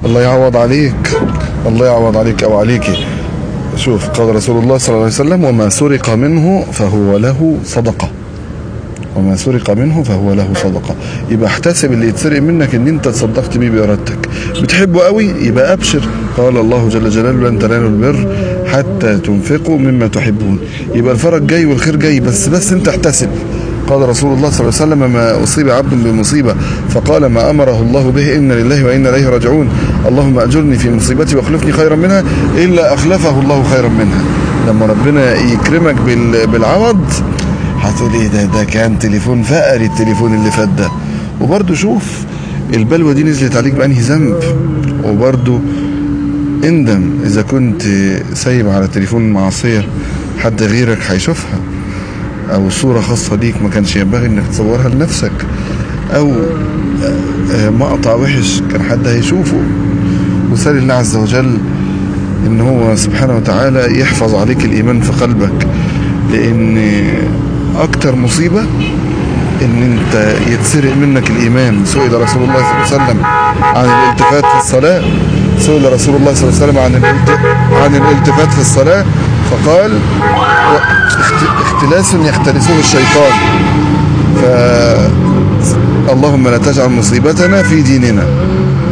الله يعوض عليك، الله يعوض عليك أو عليك. شوف، قال رسول الله صلى الله عليه وسلم: وما سرق منه فهو له صدقة. وما سرق منه فهو له صدقة. يبقى احتسب اللي يتسرق منك ان انت تصدقت بيه بإرادتك. بتحبه قوي يبقى ابشر. قال الله جل جلاله: لن تنالوا البر حتى تنفقوا مما تحبون. يبقى الفرج جاي والخير جاي، بس انت احتسب. قال رسول الله صلى الله عليه وسلم: ما أصيب عبد بمصيبة فقال ما أمره الله به إن لله وإنا إليه راجعون، اللهم أجرني في مصيبتي واخلفني خيرا منها، إلا أخلفه الله خيرا منها. لما ربنا يكرمك بالعوض هتقول ايه ده كان تليفون فقري التليفون اللي فات ده. وبرضه شوف البلوى دي نزلت عليك بأنهي ذنب، وبرضه اندم إذا كنت سايب على تليفون معصية حد غيرك هيشوفها، او صورة خاصة ليك ما كانش ينبغي انك تصورها لنفسك، او مقطع وحش كان حد هيشوفه. وسأل الله عز وجل ان هو سبحانه وتعالى يحفظ عليك الايمان في قلبك، لان اكتر مصيبة ان انت يتسرق منك الايمان. سئل رسول الله صلى الله عليه وسلم عن الالتفات في الصلاة، سئل رسول الله صلى الله عليه وسلم عن الالتفات في الصلاة فقال: اختلاس يختلسه الشيطان. اللهم لا تجعل مصيبتنا في ديننا.